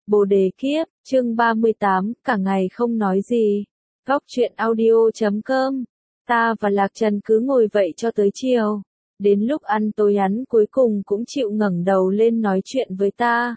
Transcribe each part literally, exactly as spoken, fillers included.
Bồ đề kiếp, chương ba mươi tám, cả ngày không nói gì. Góc truyện audio chấm com. Ta và Lạc Trần cứ ngồi vậy cho tới chiều. Đến lúc ăn tối hắn cuối cùng cũng chịu ngẩng đầu lên nói chuyện với ta.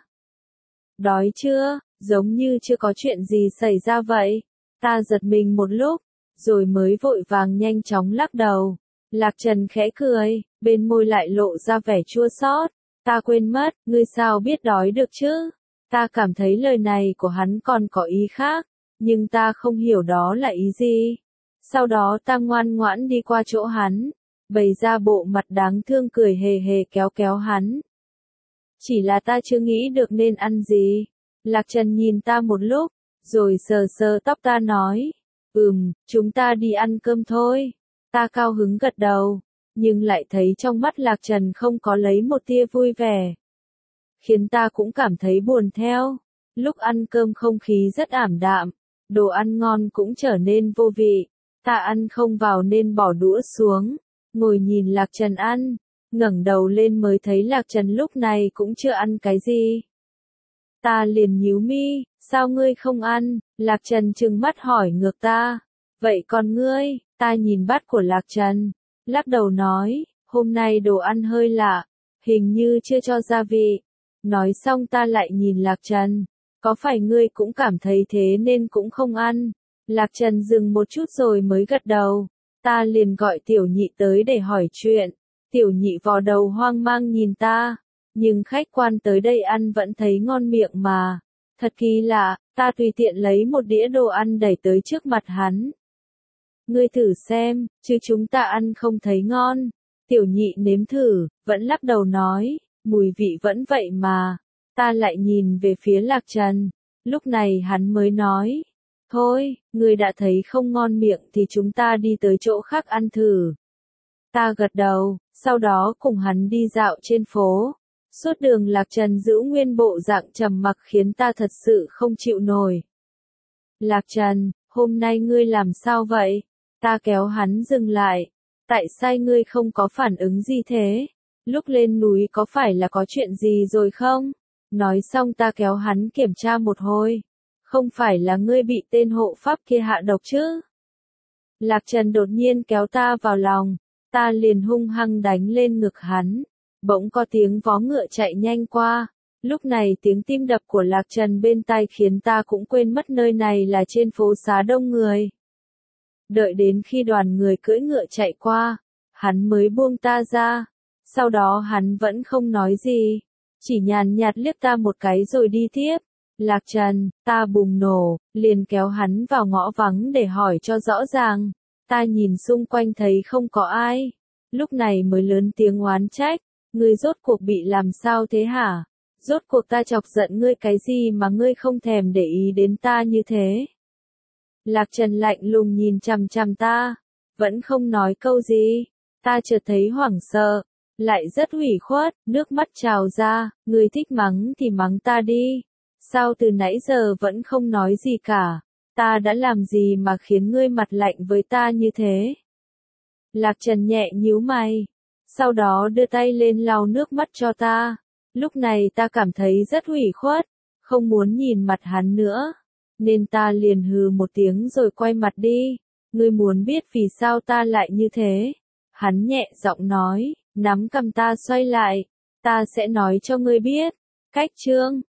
Đói chưa? Giống như chưa có chuyện gì xảy ra vậy. Ta giật mình một lúc, rồi mới vội vàng nhanh chóng lắc đầu. Lạc Trần khẽ cười, bên môi lại lộ ra vẻ chua xót. Ta quên mất, ngươi sao biết đói được chứ? Ta cảm thấy lời này của hắn còn có ý khác, nhưng ta không hiểu đó là ý gì. Sau đó ta ngoan ngoãn đi qua chỗ hắn, bày ra bộ mặt đáng thương cười hề hề kéo kéo hắn. Chỉ là ta chưa nghĩ được nên ăn gì. Lạc Trần nhìn ta một lúc, rồi sờ sờ tóc ta nói, ừm, chúng ta đi ăn cơm thôi. Ta cao hứng gật đầu, nhưng lại thấy trong mắt Lạc Trần không có lấy một tia vui vẻ, khiến ta cũng cảm thấy buồn theo. Lúc ăn cơm không khí rất ảm đạm, đồ ăn ngon cũng trở nên vô vị. Ta ăn không vào nên bỏ đũa xuống, ngồi nhìn Lạc Trần ăn, ngẩng đầu lên mới thấy Lạc Trần lúc này cũng chưa ăn cái gì. Ta liền nhíu mi, sao ngươi không ăn? Lạc Trần trừng mắt hỏi ngược ta, vậy còn ngươi? Ta nhìn bát của Lạc Trần, lắc đầu nói, hôm nay đồ ăn hơi lạ, hình như chưa cho gia vị. Nói xong ta lại nhìn Lạc Trần, có phải ngươi cũng cảm thấy thế nên cũng không ăn? Lạc Trần dừng một chút rồi mới gật đầu. Ta liền gọi tiểu nhị tới để hỏi chuyện. Tiểu nhị vò đầu hoang mang nhìn ta, nhưng khách quan tới đây ăn vẫn thấy ngon miệng mà. Thật kỳ lạ, ta tùy tiện lấy một đĩa đồ ăn đẩy tới trước mặt hắn. Ngươi thử xem, chứ chúng ta ăn không thấy ngon. Tiểu nhị nếm thử, vẫn lắc đầu nói, mùi vị vẫn vậy mà. Ta lại nhìn về phía Lạc Trần, lúc này hắn mới nói, thôi, ngươi đã thấy không ngon miệng thì chúng ta đi tới chỗ khác ăn thử. Ta gật đầu, sau đó cùng hắn đi dạo trên phố. Suốt đường Lạc Trần giữ nguyên bộ dạng trầm mặc khiến ta thật sự không chịu nổi. Lạc Trần, hôm nay ngươi làm sao vậy? Ta kéo hắn dừng lại. Tại sao ngươi không có phản ứng gì thế? Lúc lên núi có phải là có chuyện gì rồi không? Nói xong ta kéo hắn kiểm tra một hồi. Không phải là ngươi bị tên hộ pháp kia hạ độc chứ? Lạc Trần đột nhiên kéo ta vào lòng. Ta liền hung hăng đánh lên ngực hắn. Bỗng có tiếng vó ngựa chạy nhanh qua. Lúc này tiếng tim đập của Lạc Trần bên tai khiến ta cũng quên mất nơi này là trên phố xá đông người. Đợi đến khi đoàn người cưỡi ngựa chạy qua, hắn mới buông ta ra. Sau đó hắn vẫn không nói gì, chỉ nhàn nhạt liếc ta một cái rồi đi tiếp. Lạc Trần, ta bùng nổ, liền kéo hắn vào ngõ vắng để hỏi cho rõ ràng. Ta nhìn xung quanh thấy không có ai, lúc này mới lớn tiếng oán trách, ngươi rốt cuộc bị làm sao thế hả? Rốt cuộc ta chọc giận ngươi cái gì mà ngươi không thèm để ý đến ta như thế? Lạc Trần lạnh lùng nhìn chằm chằm ta, vẫn không nói câu gì. Ta chợt thấy hoảng sợ, lại rất ủy khuất, nước mắt trào ra, ngươi thích mắng thì mắng ta đi. Sao từ nãy giờ vẫn không nói gì cả? Ta đã làm gì mà khiến ngươi mặt lạnh với ta như thế? Lạc Trần nhẹ nhíu mày, sau đó đưa tay lên lau nước mắt cho ta. Lúc này ta cảm thấy rất ủy khuất, không muốn nhìn mặt hắn nữa, nên ta liền hừ một tiếng rồi quay mặt đi. Ngươi muốn biết vì sao ta lại như thế? Hắn nhẹ giọng nói, nắm cầm ta xoay lại, ta sẽ nói cho ngươi biết. Cách chương